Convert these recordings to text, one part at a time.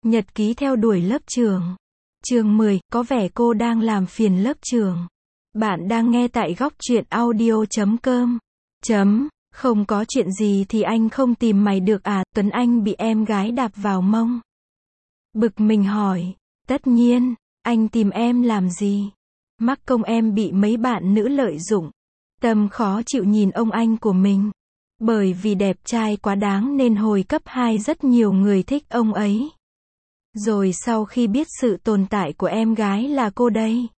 Nhật ký theo đuổi lớp trưởng. Chương 10, có vẻ cô đang làm phiền lớp trưởng. Bạn đang nghe tại góc truyện audio.com. Không có chuyện gì thì anh không tìm mày được à? Tuấn Anh bị em gái đạp vào mông. Bực mình hỏi. Tất nhiên, anh tìm em làm gì? Mắc công em bị mấy bạn nữ lợi dụng. Tâm khó chịu nhìn ông anh của mình. Bởi vì đẹp trai quá đáng nên hồi cấp 2 rất nhiều người thích ông ấy. Rồi sau khi biết sự tồn tại của em gái là cô đây,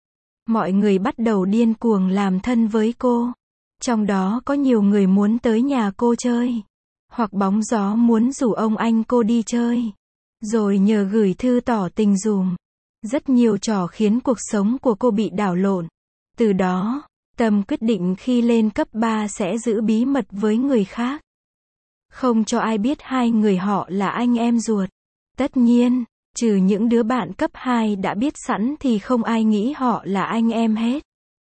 mọi người bắt đầu điên cuồng làm thân với cô. Trong đó có nhiều người muốn tới nhà cô chơi. Hoặc bóng gió muốn rủ ông anh cô đi chơi. Rồi nhờ gửi thư tỏ tình dùm. Rất nhiều trò khiến cuộc sống của cô bị đảo lộn. Từ đó, Tâm quyết định khi lên cấp 3 sẽ giữ bí mật với người khác. Không cho ai biết hai người họ là anh em ruột. Tất nhiên, trừ những đứa bạn cấp 2 đã biết sẵn thì không ai nghĩ họ là anh em hết.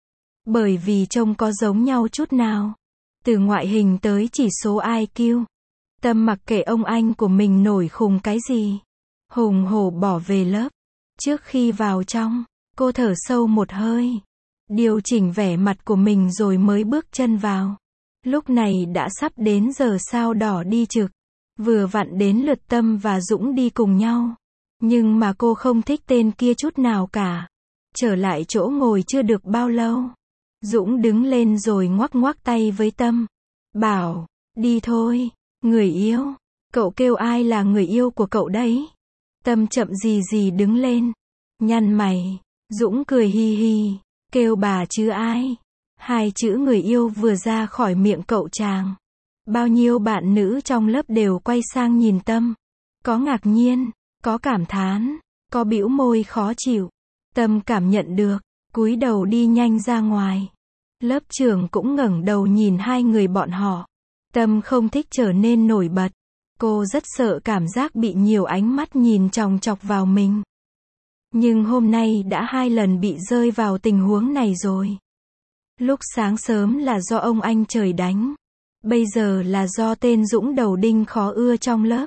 Bởi vì trông có giống nhau chút nào. Từ ngoại hình tới chỉ số IQ. Tâm mặc kệ ông anh của mình nổi khùng cái gì. Hùng hổ bỏ về lớp. Trước khi vào trong, cô thở sâu một hơi. Điều chỉnh vẻ mặt của mình rồi mới bước chân vào. Lúc này đã sắp đến giờ sao đỏ đi trực. Vừa vặn đến lượt Tâm và Dũng đi cùng nhau. Nhưng mà cô không thích tên kia chút nào cả. Trở lại chỗ ngồi chưa được bao lâu. Dũng đứng lên rồi ngoắc ngoắc tay với Tâm. Bảo, đi thôi, người yêu. Cậu kêu ai là người yêu của cậu đấy? Tâm chậm gì đứng lên. Nhăn mày. Dũng cười hi hi. Kêu bà chứ ai? Hai chữ người yêu vừa ra khỏi miệng cậu chàng. Bao nhiêu bạn nữ trong lớp đều quay sang nhìn Tâm. Có ngạc nhiên, có cảm thán, có bĩu môi khó chịu. Tâm cảm nhận được, cúi đầu đi nhanh ra ngoài. Lớp trưởng cũng ngẩng đầu nhìn hai người bọn họ. Tâm không thích trở nên nổi bật. Cô rất sợ cảm giác bị nhiều ánh mắt nhìn chòng chọc vào mình. Nhưng hôm nay đã 2 lần bị rơi vào tình huống này rồi. Lúc sáng sớm là do ông anh trời đánh. Bây giờ là do tên Dũng đầu đinh khó ưa trong lớp.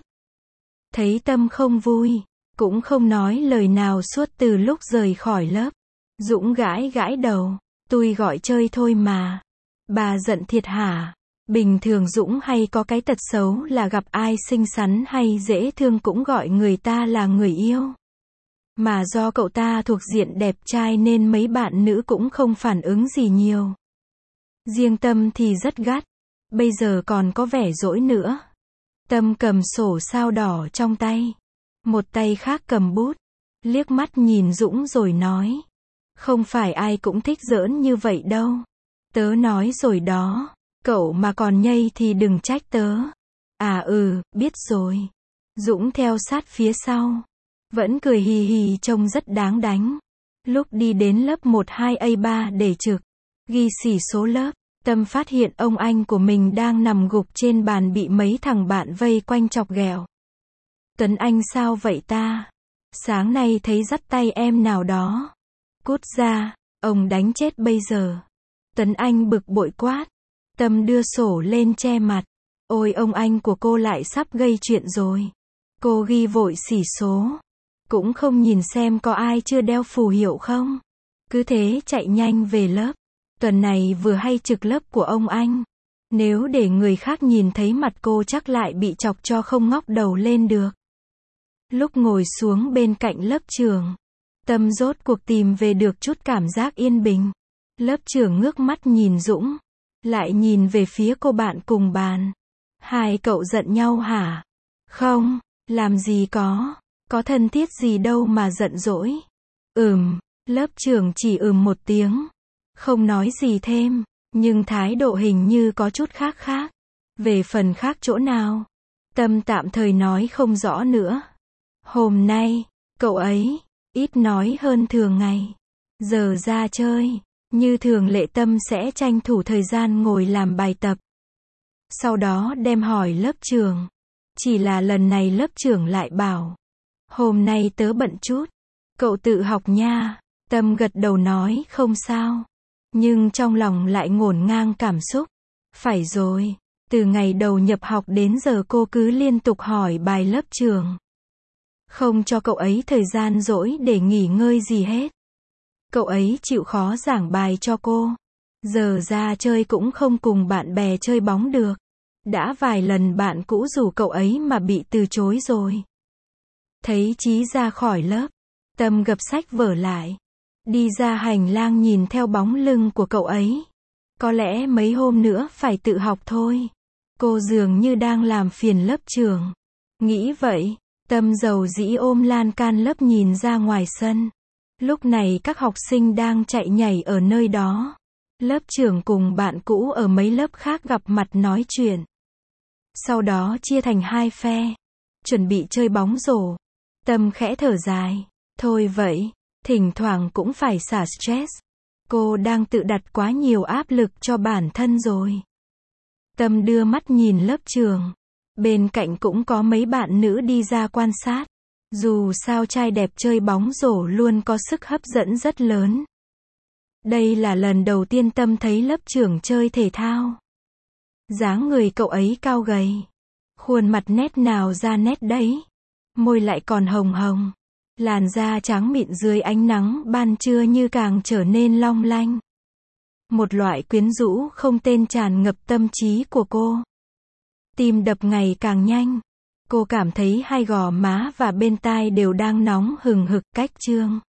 Thấy Tâm không vui, cũng không nói lời nào suốt từ lúc rời khỏi lớp. Dũng gãi gãi đầu. Tôi gọi chơi thôi mà. Bà giận thiệt hả? Bình thường Dũng hay có cái tật xấu là gặp ai xinh xắn hay dễ thương cũng gọi người ta là người yêu. Mà do cậu ta thuộc diện đẹp trai nên mấy bạn nữ cũng không phản ứng gì nhiều. Riêng Tâm thì rất gắt. Bây giờ còn có vẻ dỗi nữa. Tâm cầm sổ sao đỏ trong tay. Một tay khác cầm bút. Liếc mắt nhìn Dũng rồi nói. Không phải ai cũng thích giỡn như vậy đâu. Tớ nói rồi đó. Cậu mà còn nhây thì đừng trách tớ. À biết rồi. Dũng theo sát phía sau. Vẫn cười hì hì trông rất đáng đánh. Lúc đi đến lớp 12A3 để trực, ghi xỉ số lớp, Tâm phát hiện ông anh của mình đang nằm gục trên bàn bị mấy thằng bạn vây quanh chọc ghẹo. Tuấn Anh sao vậy ta? Sáng nay thấy dắt tay em nào đó. Cút ra, ông đánh chết bây giờ. Tuấn Anh bực bội quát. Tâm đưa sổ lên che mặt. Ôi ông anh của cô lại sắp gây chuyện rồi. Cô ghi vội xỉ số. Cũng không nhìn xem có ai chưa đeo phù hiệu không. Cứ thế chạy nhanh về lớp. Tuần này vừa hay trực lớp của ông anh. Nếu để người khác nhìn thấy mặt cô chắc lại bị chọc cho không ngóc đầu lên được. Lúc ngồi xuống bên cạnh lớp trưởng, Tâm rốt cuộc tìm về được chút cảm giác yên bình. Lớp trưởng ngước mắt nhìn Dũng. Lại nhìn về phía cô bạn cùng bàn. Hai cậu giận nhau hả? Không, làm gì có. Có thân thiết gì đâu mà giận dỗi. Lớp trưởng chỉ một tiếng. Không nói gì thêm, nhưng thái độ hình như có chút khác. Về phần khác chỗ nào, Tâm tạm thời nói không rõ nữa. Hôm nay, cậu ấy, ít nói hơn thường ngày. Giờ ra chơi, như thường lệ Tâm sẽ tranh thủ thời gian ngồi làm bài tập. Sau đó đem hỏi lớp trưởng. Chỉ là lần này lớp trưởng lại bảo. Hôm nay tớ bận chút. Cậu tự học nha. Tâm gật đầu nói không sao. Nhưng trong lòng lại ngổn ngang cảm xúc. Phải rồi. Từ ngày đầu nhập học đến giờ cô cứ liên tục hỏi bài lớp trưởng. không cho cậu ấy thời gian rỗi để nghỉ ngơi gì hết. Cậu ấy chịu khó giảng bài cho cô. Giờ ra chơi cũng không cùng bạn bè chơi bóng được. Đã vài lần bạn cũ rủ cậu ấy mà bị từ chối rồi. Thấy Chí ra khỏi lớp, Tâm gập sách vở lại. Đi ra hành lang nhìn theo bóng lưng của cậu ấy. Có lẽ mấy hôm nữa phải tự học thôi. Cô dường như đang làm phiền lớp trưởng. Nghĩ vậy, Tâm dầu dĩ ôm lan can lớp nhìn ra ngoài sân. Lúc này các học sinh đang chạy nhảy ở nơi đó. Lớp trưởng cùng bạn cũ ở mấy lớp khác gặp mặt nói chuyện. Sau đó chia thành hai phe. Chuẩn bị chơi bóng rổ. Tâm khẽ thở dài. Thôi vậy, thỉnh thoảng cũng phải xả stress. Cô đang tự đặt quá nhiều áp lực cho bản thân rồi. Tâm đưa mắt nhìn lớp trường. Bên cạnh cũng có mấy bạn nữ đi ra quan sát. Dù sao trai đẹp chơi bóng rổ luôn có sức hấp dẫn rất lớn. Đây là lần đầu tiên Tâm thấy lớp trưởng chơi thể thao. Dáng người cậu ấy cao gầy. Khuôn mặt nét nào ra nét đấy. Môi lại còn hồng hồng. Làn da trắng mịn dưới ánh nắng ban trưa như càng trở nên long lanh. Một loại quyến rũ không tên tràn ngập tâm trí của cô. Tim đập ngày càng nhanh. Cô cảm thấy hai gò má và bên tai đều đang nóng hừng hực. Cách chương